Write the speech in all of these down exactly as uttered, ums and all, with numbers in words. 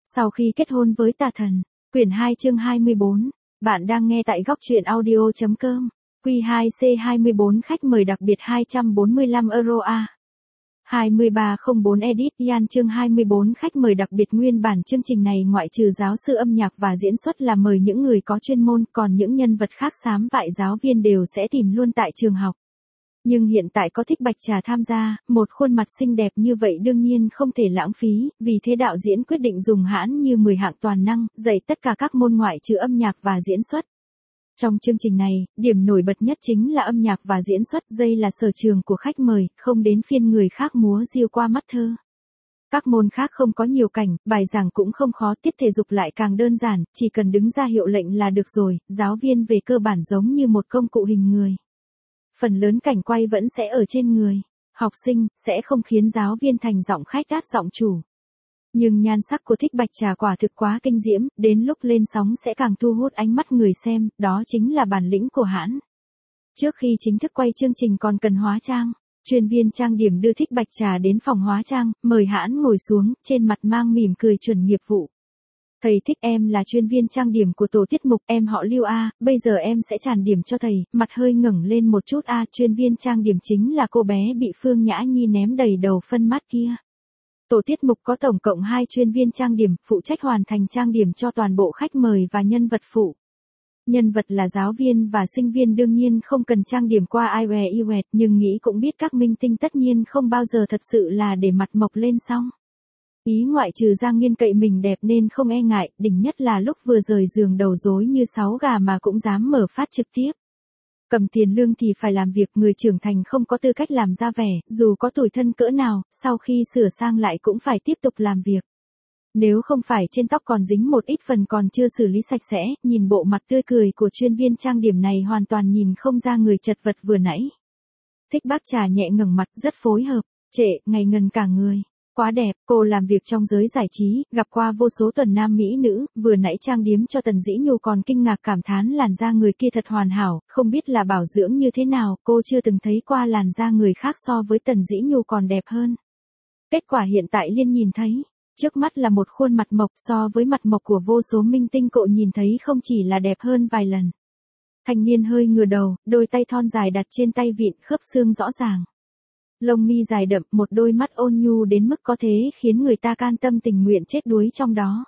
Sau khi kết hôn với tà thần, quyển hai chương hai mươi bốn, bạn đang nghe tại góc truyện audio.com, Q hai C hai mươi bốn khách mời đặc biệt hai trăm bốn mươi lăm euro A. hai ba không bốn Edit Yan chương hai mươi bốn khách mời đặc biệt. Nguyên bản chương trình này ngoại trừ giáo sư âm nhạc và diễn xuất là mời những người có chuyên môn, còn những nhân vật khác xám vại giáo viên đều sẽ tìm luôn tại trường học. Nhưng hiện tại có Thích Bạch Trà tham gia, một khuôn mặt xinh đẹp như vậy đương nhiên không thể lãng phí, vì thế đạo diễn quyết định dùng hãn như mười hạng toàn năng, dạy tất cả các môn ngoại trừ âm nhạc và diễn xuất. Trong chương trình này, điểm nổi bật nhất chính là âm nhạc và diễn xuất, dây là sở trường của khách mời, không đến phiên người khác múa diêu qua mắt thơ. Các môn khác không có nhiều cảnh, bài giảng cũng không khó, tiết thể dục lại càng đơn giản, chỉ cần đứng ra hiệu lệnh là được rồi, giáo viên về cơ bản giống như một công cụ hình người. Phần lớn cảnh quay vẫn sẽ ở trên người học sinh, sẽ không khiến giáo viên thành giọng khách gát giọng chủ. Nhưng nhan sắc của Thích Bạch Trà quả thực quá kinh diễm, đến lúc lên sóng sẽ càng thu hút ánh mắt người xem, đó chính là bản lĩnh của hãn. Trước khi chính thức quay chương trình còn cần hóa trang, chuyên viên trang điểm đưa Thích Bạch Trà đến phòng hóa trang, mời hãn ngồi xuống, trên mặt mang mỉm cười chuẩn nghiệp vụ. Thầy Thích, em là chuyên viên trang điểm của tổ tiết mục, em họ Lưu A, bây giờ em sẽ tràn điểm cho thầy, mặt hơi ngẩng lên một chút A, chuyên viên trang điểm chính là cô bé bị Phương Nhã Nhi ném đầy đầu phân mát kia. Tổ tiết mục có tổng cộng hai chuyên viên trang điểm, phụ trách hoàn thành trang điểm cho toàn bộ khách mời và nhân vật phụ. Nhân vật là giáo viên và sinh viên đương nhiên không cần trang điểm qua ai oè y oẹt, nhưng nghĩ cũng biết các minh tinh tất nhiên không bao giờ thật sự là để mặt mộc lên xong. Ý ngoại trừ Giang Nghiên cậy mình đẹp nên không e ngại, đỉnh nhất là lúc vừa rời giường đầu rối như sáu gà mà cũng dám mở phát trực tiếp. Cầm tiền lương thì phải làm việc, người trưởng thành không có tư cách làm ra vẻ, dù có tủi thân cỡ nào, sau khi sửa sang lại cũng phải tiếp tục làm việc. Nếu không phải trên tóc còn dính một ít phần còn chưa xử lý sạch sẽ, nhìn bộ mặt tươi cười của chuyên viên trang điểm này hoàn toàn nhìn không ra người chật vật vừa nãy. Thích Bác Trà nhẹ ngẩng mặt, rất phối hợp, trệ, ngày ngần cả người. Quá đẹp, cô làm việc trong giới giải trí, gặp qua vô số tuần nam mỹ nữ, vừa nãy trang điểm cho Tần Dĩ Nhu còn kinh ngạc cảm thán làn da người kia thật hoàn hảo, không biết là bảo dưỡng như thế nào, cô chưa từng thấy qua làn da người khác so với Tần Dĩ Nhu còn đẹp hơn. Kết quả hiện tại Liên nhìn thấy, trước mắt là một khuôn mặt mộc, so với mặt mộc của vô số minh tinh cộ nhìn thấy không chỉ là đẹp hơn vài lần. Thanh niên hơi ngửa đầu, đôi tay thon dài đặt trên tay vịn, khớp xương rõ ràng. Lông mi dài đậm, một đôi mắt ôn nhu đến mức có thể khiến người ta can tâm tình nguyện chết đuối trong đó.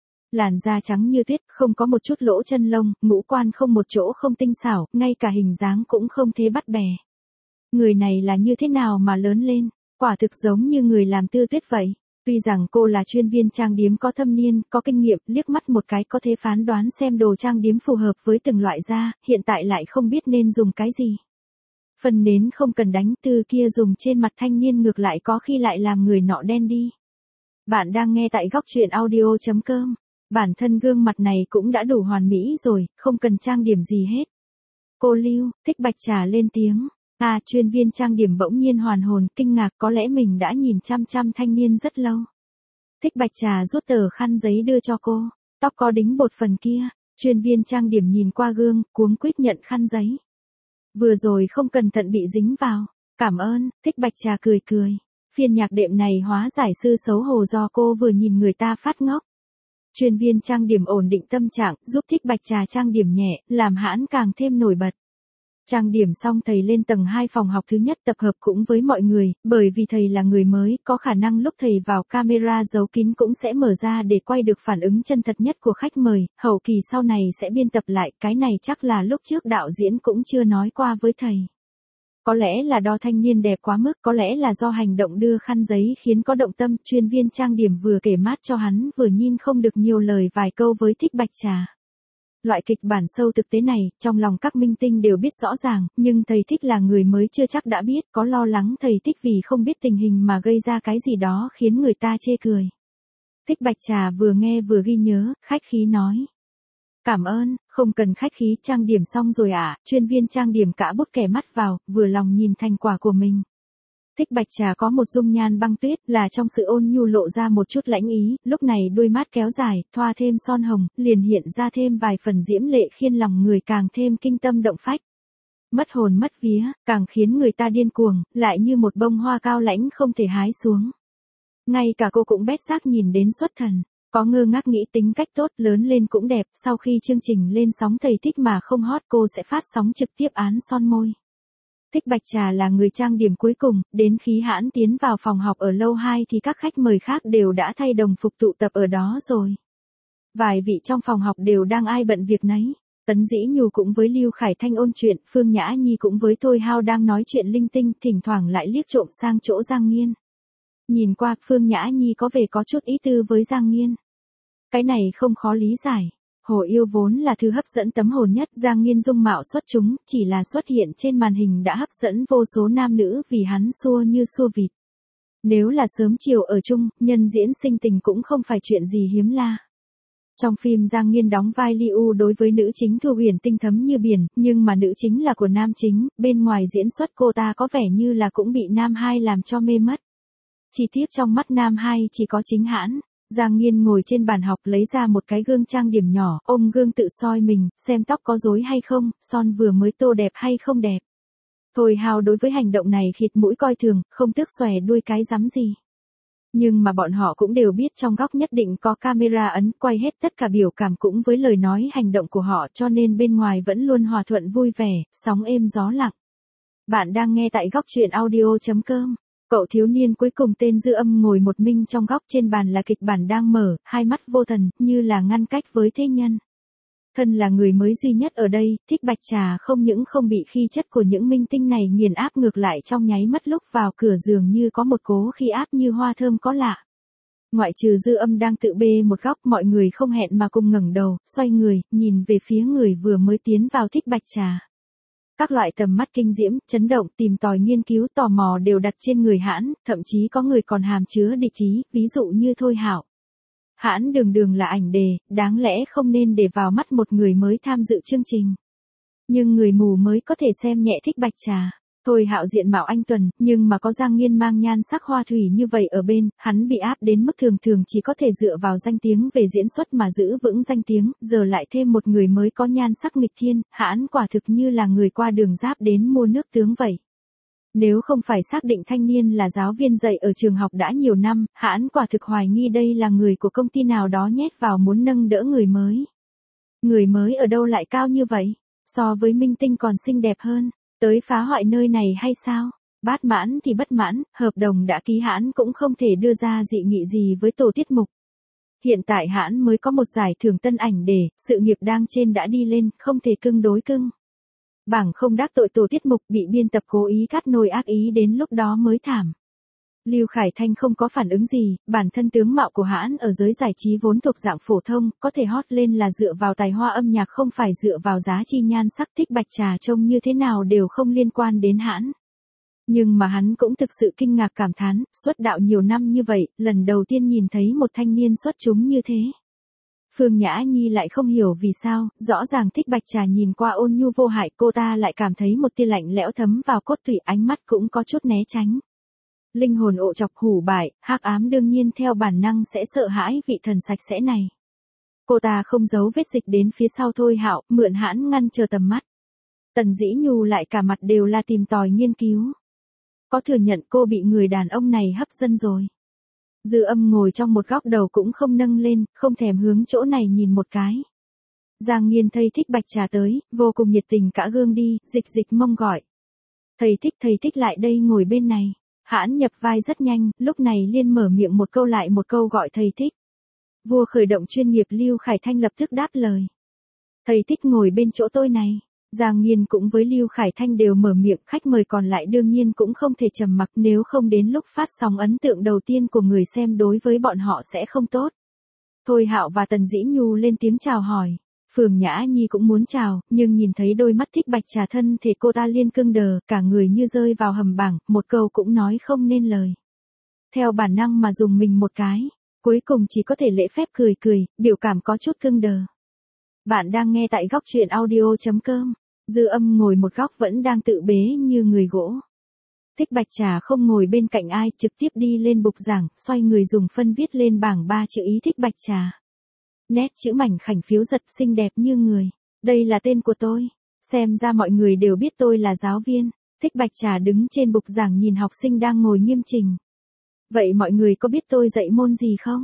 Làn da trắng như tuyết, không có một chút lỗ chân lông, ngũ quan không một chỗ không tinh xảo, ngay cả hình dáng cũng không thế bắt bè. Người này là như thế nào mà lớn lên, quả thực giống như người làm Tư Tuyết vậy. Tuy rằng cô là chuyên viên trang điểm có thâm niên, có kinh nghiệm, liếc mắt một cái có thể phán đoán xem đồ trang điểm phù hợp với từng loại da, hiện tại lại không biết nên dùng cái gì. Phần nến không cần đánh, từ kia dùng trên mặt thanh niên ngược lại có khi lại làm người nọ đen đi. Bạn đang nghe tại góc truyện audio.com. Bản thân gương mặt này cũng đã đủ hoàn mỹ rồi, không cần trang điểm gì hết. Cô Lưu, Thích Bạch Trà lên tiếng. À, chuyên viên trang điểm bỗng nhiên hoàn hồn, kinh ngạc, có lẽ mình đã nhìn chăm chăm thanh niên rất lâu. Thích Bạch Trà rút tờ khăn giấy đưa cho cô. Tóc có đính bột phần kia. Chuyên viên trang điểm nhìn qua gương, cuống quýt nhận khăn giấy. Vừa rồi không cẩn thận bị dính vào. Cảm ơn, Thích Bạch Trà cười cười. Phiên nhạc đệm này hóa giải sư xấu hổ do cô vừa nhìn người ta phát ngốc. Chuyên viên trang điểm ổn định tâm trạng, giúp Thích Bạch Trà trang điểm nhẹ, làm hãn càng thêm nổi bật. Trang điểm xong thầy lên tầng hai phòng học thứ nhất tập hợp cũng với mọi người, bởi vì thầy là người mới, có khả năng lúc thầy vào camera giấu kín cũng sẽ mở ra để quay được phản ứng chân thật nhất của khách mời, hậu kỳ sau này sẽ biên tập lại, cái này chắc là lúc trước đạo diễn cũng chưa nói qua với thầy. Có lẽ là do thanh niên đẹp quá mức, có lẽ là do hành động đưa khăn giấy khiến có động tâm, chuyên viên trang điểm vừa kể mát cho hắn vừa nhìn không được nhiều lời vài câu với Thích Bạch Trà. Loại kịch bản sâu thực tế này, trong lòng các minh tinh đều biết rõ ràng, nhưng thầy Thích là người mới chưa chắc đã biết, có lo lắng thầy Thích vì không biết tình hình mà gây ra cái gì đó khiến người ta chê cười. Thích Bạch Trà vừa nghe vừa ghi nhớ, khách khí nói. Cảm ơn, không cần khách khí, trang điểm xong rồi ạ, à? Chuyên viên trang điểm cả bút kẻ mắt vào, vừa lòng nhìn thành quả của mình. Thích Bạch Trà có một dung nhan băng tuyết, là trong sự ôn nhu lộ ra một chút lãnh ý, lúc này đôi mắt kéo dài, thoa thêm son hồng, liền hiện ra thêm vài phần diễm lệ khiến lòng người càng thêm kinh tâm động phách. Mất hồn mất vía, càng khiến người ta điên cuồng, lại như một bông hoa cao lãnh không thể hái xuống. Ngay cả cô cũng bét giác nhìn đến xuất thần. Có ngơ ngác nghĩ tính cách tốt, lớn lên cũng đẹp, sau khi chương trình lên sóng thầy thích mà không hot cô sẽ phát sóng trực tiếp án son môi. Thích Bạch Trà là người trang điểm cuối cùng, đến khi Hãn tiến vào phòng học ở lầu hai thì các khách mời khác đều đã thay đồng phục tụ tập ở đó rồi. Vài vị trong phòng học đều đang ai bận việc nấy. Tấn Dĩ Nhu cũng với Lưu Khải Thanh ôn chuyện, Phương Nhã Nhi cũng với Thôi Hao đang nói chuyện linh tinh, thỉnh thoảng lại liếc trộm sang chỗ Giang Nghiên. Nhìn qua, Phương Nhã Nhi có vẻ có chút ý tư với Giang Nghiên. Cái này không khó lý giải. Hồ Yêu vốn là thứ hấp dẫn tấm hồn nhất, Giang Nghiên dung mạo xuất chúng, chỉ là xuất hiện trên màn hình đã hấp dẫn vô số nam nữ vì hắn xua như xua vịt. Nếu là sớm chiều ở chung, nhân diễn sinh tình cũng không phải chuyện gì hiếm la. Trong phim Giang Nghiên đóng vai Liu đối với nữ chính Thu Huyền tinh thấm như biển, nhưng mà nữ chính là của nam chính, bên ngoài diễn xuất cô ta có vẻ như là cũng bị nam hai làm cho mê mất. Chi tiết trong mắt nam hai chỉ có chính Hãn. Giang Nghiên ngồi trên bàn học lấy ra một cái gương trang điểm nhỏ, ôm gương tự soi mình, xem tóc có rối hay không, son vừa mới tô đẹp hay không đẹp. Thôi Hao đối với hành động này khịt mũi coi thường, không tiếc xòe đuôi cái rắm gì. Nhưng mà bọn họ cũng đều biết trong góc nhất định có camera ấn quay hết tất cả biểu cảm cũng với lời nói hành động của họ, cho nên bên ngoài vẫn luôn hòa thuận vui vẻ, sóng êm gió lặng. Bạn đang nghe tại góc truyện audio chấm com. Cậu thiếu niên cuối cùng tên Dư Âm ngồi một mình trong góc, trên bàn là kịch bản đang mở, hai mắt vô thần, như là ngăn cách với thế nhân. Thân là người mới duy nhất ở đây, Thích Bạch Trà không những không bị khí chất của những minh tinh này nghiền áp, ngược lại trong nháy mắt lúc vào cửa dường như có một cỗ khí áp như hoa thơm có lạ. Ngoại trừ Dư Âm đang tự bê một góc, mọi người không hẹn mà cùng ngẩng đầu, xoay người, nhìn về phía người vừa mới tiến vào Thích Bạch Trà. Các loại tầm mắt kinh diễm, chấn động, tìm tòi nghiên cứu tò mò đều đặt trên người Hãn, thậm chí có người còn hàm chứa địch ý, ví dụ như Thôi Hạo. Hãn đường đường là ảnh đề, đáng lẽ không nên để vào mắt một người mới tham dự chương trình. Nhưng người mù mới có thể xem nhẹ Thích Bạch Trà. Thôi Hạo diện mạo anh tuần, nhưng mà có Giang Nghiên mang nhan sắc hoa thủy như vậy ở bên, hắn bị áp đến mức thường thường chỉ có thể dựa vào danh tiếng về diễn xuất mà giữ vững danh tiếng, giờ lại thêm một người mới có nhan sắc nghịch thiên, Hãn quả thực như là người qua đường giáp đến mua nước tướng vậy. Nếu không phải xác định thanh niên là giáo viên dạy ở trường học đã nhiều năm, Hãn quả thực hoài nghi đây là người của công ty nào đó nhét vào muốn nâng đỡ người mới. Người mới ở đâu lại cao như vậy, so với minh tinh còn xinh đẹp hơn. Tới phá hoại nơi này hay sao? Bát mãn thì bất mãn, hợp đồng đã ký Hãn cũng không thể đưa ra dị nghị gì với tổ tiết mục. Hiện tại Hãn mới có một giải thưởng tân ảnh đề, sự nghiệp đang trên đã đi lên, không thể cưng đối cưng. Bảng không đắc tội tổ tiết mục, bị biên tập cố ý cắt nồi ác ý đến lúc đó mới thảm. Lưu Khải Thanh không có phản ứng gì, bản thân tướng mạo của Hãn ở giới giải trí vốn thuộc dạng phổ thông, có thể hot lên là dựa vào tài hoa âm nhạc không phải dựa vào giá trị nhan sắc. Thích Bạch Trà trông như thế nào đều không liên quan đến Hãn. Nhưng mà hắn cũng thực sự kinh ngạc cảm thán, xuất đạo nhiều năm như vậy, lần đầu tiên nhìn thấy một thanh niên xuất chúng như thế. Phương Nhã Nhi lại không hiểu vì sao, rõ ràng Thích Bạch Trà nhìn qua ôn nhu vô hại, cô ta lại cảm thấy một tia lạnh lẽo thấm vào cốt tủy, ánh mắt cũng có chút né tránh. Linh hồn ộ chọc hủ bại, hắc ám đương nhiên theo bản năng sẽ sợ hãi vị thần sạch sẽ này. Cô ta không giấu vết dịch đến phía sau Thôi Hạo, mượn Hãn ngăn chờ tầm mắt. Tần Dĩ Nhu lại cả mặt đều là tìm tòi nghiên cứu. Có thừa nhận cô bị người đàn ông này hấp dẫn rồi. Dư Âm ngồi trong một góc đầu cũng không nâng lên, không thèm hướng chỗ này nhìn một cái. Giang Nghiên thấy Thích Bạch Trà tới, vô cùng nhiệt tình cả gương đi, dịch dịch mông gọi. Thầy Thích, thầy Thích lại đây ngồi bên này. Hãn nhập vai rất nhanh, lúc này liên mở miệng một câu lại một câu gọi thầy Thích. Vua khởi động chuyên nghiệp Lưu Khải Thanh lập tức đáp lời. Thầy Thích ngồi bên chỗ tôi này. Giang Nghiên cũng với Lưu Khải Thanh đều mở miệng, khách mời còn lại đương nhiên cũng không thể trầm mặc, nếu không đến lúc phát sóng ấn tượng đầu tiên của người xem đối với bọn họ sẽ không tốt. Thôi Hạo và Tần Dĩ Nhu lên tiếng chào hỏi. Phương Nhã Nhi cũng muốn chào, nhưng nhìn thấy đôi mắt Thích Bạch Trà thân thể cô ta liên cưng đờ, cả người như rơi vào hầm bảng, một câu cũng nói không nên lời. Theo bản năng mà dùng mình một cái, cuối cùng chỉ có thể lễ phép cười cười, biểu cảm có chút cưng đờ. Bạn đang nghe tại góc truyện audio chấm com. Dư Âm ngồi một góc vẫn đang tự bế như người gỗ. Thích Bạch Trà không ngồi bên cạnh ai, trực tiếp đi lên bục giảng, xoay người dùng phân viết lên bảng ba chữ ý Thích Bạch Trà. Nét chữ mảnh khảnh phiếu giật, xinh đẹp như người. Đây là tên của tôi. Xem ra mọi người đều biết tôi là giáo viên. Thích Bạch Trà đứng trên bục giảng nhìn học sinh đang ngồi nghiêm chỉnh. Vậy mọi người có biết tôi dạy môn gì không?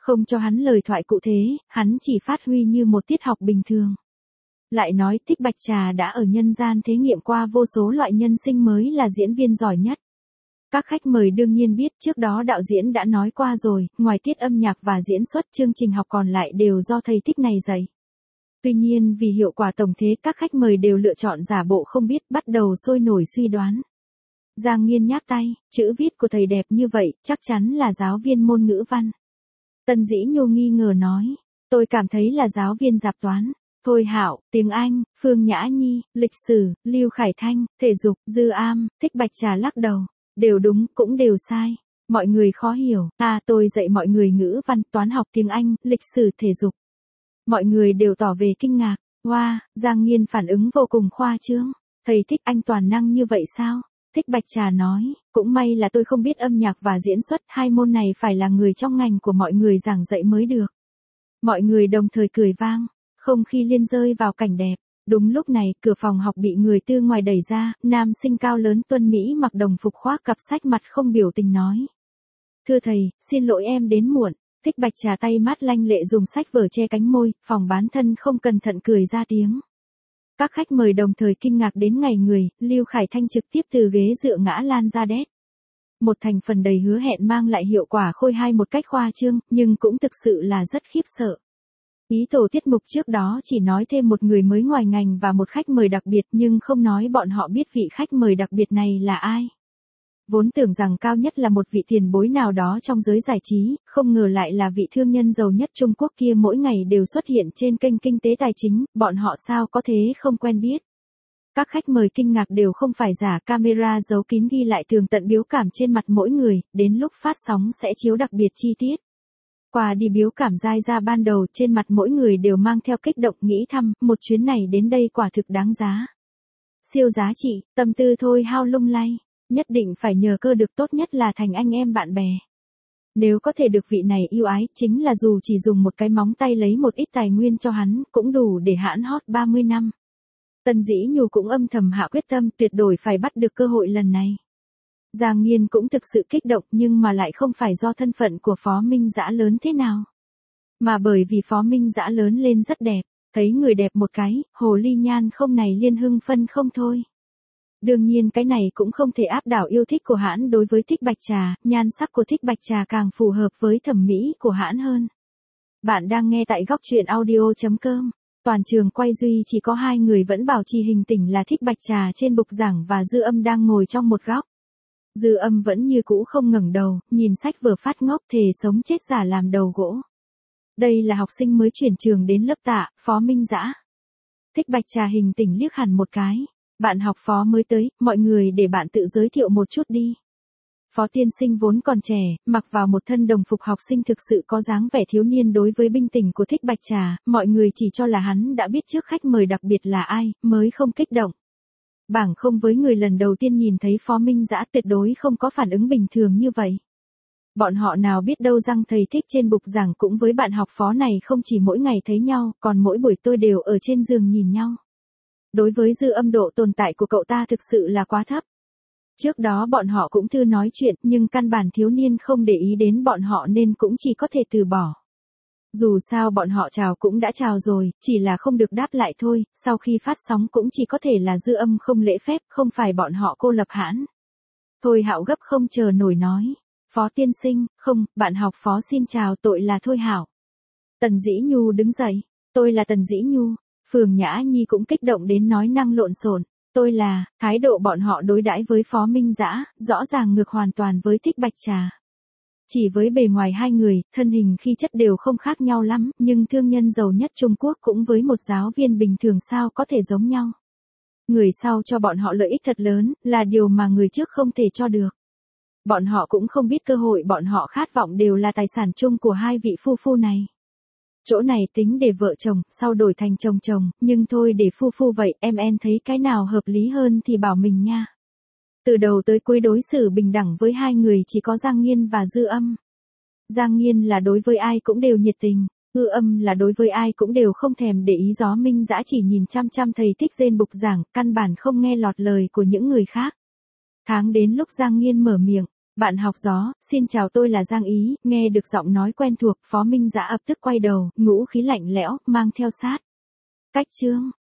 Không cho hắn lời thoại cụ thế, hắn chỉ phát huy như một tiết học bình thường. Lại nói Thích Bạch Trà đã ở nhân gian thế nghiệm qua vô số loại nhân sinh mới là diễn viên giỏi nhất. Các khách mời đương nhiên biết trước đó đạo diễn đã nói qua rồi, ngoài tiết âm nhạc và diễn xuất chương trình học còn lại đều do thầy Thích này dạy. Tuy nhiên vì hiệu quả tổng thế các khách mời đều lựa chọn giả bộ không biết bắt đầu sôi nổi suy đoán. Giang Nghiên nhác tay, chữ viết của thầy đẹp như vậy, chắc chắn là giáo viên môn ngữ văn. Tần Dĩ Nhu nghi ngờ nói, tôi cảm thấy là giáo viên dạp toán. Thôi Hạo, tiếng Anh, Phương Nhã Nhi, lịch sử, Lưu Khải Thanh, thể dục, Dư Am, Thích Bạch Trà lắc đầu. Đều đúng, cũng đều sai. Mọi người khó hiểu, à tôi dạy mọi người ngữ văn, toán học, tiếng Anh, lịch sử, thể dục. Mọi người đều tỏ về kinh ngạc. Wow, Giang Nghiên phản ứng vô cùng khoa trương. Thầy Thích anh toàn năng như vậy sao? Thích Bạch Trà nói, cũng may là tôi không biết âm nhạc và diễn xuất, hai môn này phải là người trong ngành của mọi người giảng dạy mới được. Mọi người đồng thời cười vang, không khí liên rơi vào cảnh đẹp. Đúng lúc này, cửa phòng học bị người từ ngoài đẩy ra, nam sinh cao lớn tuân Mỹ mặc đồng phục khoác cặp sách mặt không biểu tình nói. Thưa thầy, xin lỗi em đến muộn. Thích Bạch Trà tay mát lanh lệ dùng sách vở che cánh môi, phòng bán thân không cẩn thận cười ra tiếng. Các khách mời đồng thời kinh ngạc đến ngày người, Lưu Khải Thanh trực tiếp từ ghế dựa ngã lan ra đét. Một thành phần đầy hứa hẹn mang lại hiệu quả khôi hài một cách khoa trương, nhưng cũng thực sự là rất khiếp sợ. Ý tổ tiết mục trước đó chỉ nói thêm một người mới ngoài ngành và một khách mời đặc biệt nhưng không nói bọn họ biết vị khách mời đặc biệt này là ai. Vốn tưởng rằng cao nhất là một vị tiền bối nào đó trong giới giải trí, không ngờ lại là vị thương nhân giàu nhất Trung Quốc kia mỗi ngày đều xuất hiện trên kênh kinh tế tài chính, bọn họ sao có thế không quen biết. Các khách mời kinh ngạc đều không phải giả, camera giấu kín ghi lại tường tận biểu cảm trên mặt mỗi người, đến lúc phát sóng sẽ chiếu đặc biệt chi tiết. Qua đi biểu cảm dai ra ban đầu trên mặt mỗi người đều mang theo kích động nghĩ thầm, một chuyến này đến đây quả thực đáng giá. Siêu giá trị, tâm tư thôi hao lung lay, nhất định phải nhờ cơ được tốt nhất là thành anh em bạn bè. Nếu có thể được vị này yêu ái, chính là dù chỉ dùng một cái móng tay lấy một ít tài nguyên cho hắn, cũng đủ để hãn hot ba mươi năm. Tần Dĩ Nhu cũng âm thầm hạ quyết tâm tuyệt đối phải bắt được cơ hội lần này. Giang Nghiên cũng thực sự kích động nhưng mà lại không phải do thân phận của Phó Minh Dã lớn thế nào. Mà bởi vì Phó Minh Dã lớn lên rất đẹp, thấy người đẹp một cái, hồ ly nhan không này liên hưng phân không thôi. Đương nhiên cái này cũng không thể áp đảo yêu thích của hãn đối với Thích Bạch Trà, nhan sắc của Thích Bạch Trà càng phù hợp với thẩm mỹ của hãn hơn. Bạn đang nghe tại góc truyện audio chấm com. Toàn trường quay duy chỉ có hai người vẫn bảo trì hình tỉnh là Thích Bạch Trà trên bục giảng và Dư Âm đang ngồi trong một góc. Dư Âm vẫn như cũ không ngẩng đầu, nhìn sách vừa phát ngốc thề sống chết giả làm đầu gỗ. Đây là học sinh mới chuyển trường đến lớp tạ, Phó Minh Dã. Thích Bạch Trà hình tỉnh liếc hẳn một cái. Bạn học Phó mới tới, mọi người để bạn tự giới thiệu một chút đi. Phó tiên sinh vốn còn trẻ, mặc vào một thân đồng phục học sinh thực sự có dáng vẻ thiếu niên đối với binh tình của Thích Bạch Trà, mọi người chỉ cho là hắn đã biết trước khách mời đặc biệt là ai, mới không kích động. Bảng không với người lần đầu tiên nhìn thấy Phó Minh Dã tuyệt đối không có phản ứng bình thường như vậy. Bọn họ nào biết đâu rằng thầy Thích trên bục giảng cũng với bạn học Phó này không chỉ mỗi ngày thấy nhau, còn mỗi buổi tôi đều ở trên giường nhìn nhau. Đối với Dư Âm độ tồn tại của cậu ta thực sự là quá thấp. Trước đó bọn họ cũng thư nói chuyện nhưng căn bản thiếu niên không để ý đến bọn họ nên cũng chỉ có thể từ bỏ. Dù sao bọn họ chào cũng đã chào rồi, chỉ là không được đáp lại thôi, sau khi phát sóng cũng chỉ có thể là Dư Âm không lễ phép, không phải bọn họ cô lập hãn. Thôi Hạo gấp không chờ nổi nói, Phó tiên sinh, không, bạn học Phó xin chào tội là Thôi Hạo. Tần Dĩ Nhu đứng dậy, tôi là Tần Dĩ Nhu. Phương Nhã Nhi cũng kích động đến nói năng lộn xộn, tôi là, thái độ bọn họ đối đãi với Phó Minh Dã, rõ ràng ngược hoàn toàn với Thích Bạch Trà. Chỉ với bề ngoài hai người, thân hình khí chất đều không khác nhau lắm, nhưng thương nhân giàu nhất Trung Quốc cũng với một giáo viên bình thường sao có thể giống nhau. Người sau cho bọn họ lợi ích thật lớn, là điều mà người trước không thể cho được. Bọn họ cũng không biết cơ hội bọn họ khát vọng đều là tài sản chung của hai vị phu phu này. Chỗ này tính để vợ chồng, sau đổi thành chồng chồng, nhưng thôi để phu phu vậy, em em thấy cái nào hợp lý hơn thì bảo mình nha. Từ đầu tới cuối đối xử bình đẳng với hai người chỉ có Giang Nghiên và Dư Âm. Giang Nghiên là đối với ai cũng đều nhiệt tình, Dư Âm là đối với ai cũng đều không thèm để ý. Gió Minh Dã chỉ nhìn chăm chăm thầy Thích trên bục giảng, căn bản không nghe lọt lời của những người khác. Tháng đến lúc Giang Nghiên mở miệng, Bạn học gió, xin chào tôi là Giang Ý, nghe được giọng nói quen thuộc, Phó Minh Dã ập tức quay đầu, ngũ khí lạnh lẽo, mang theo sát. Cách chương.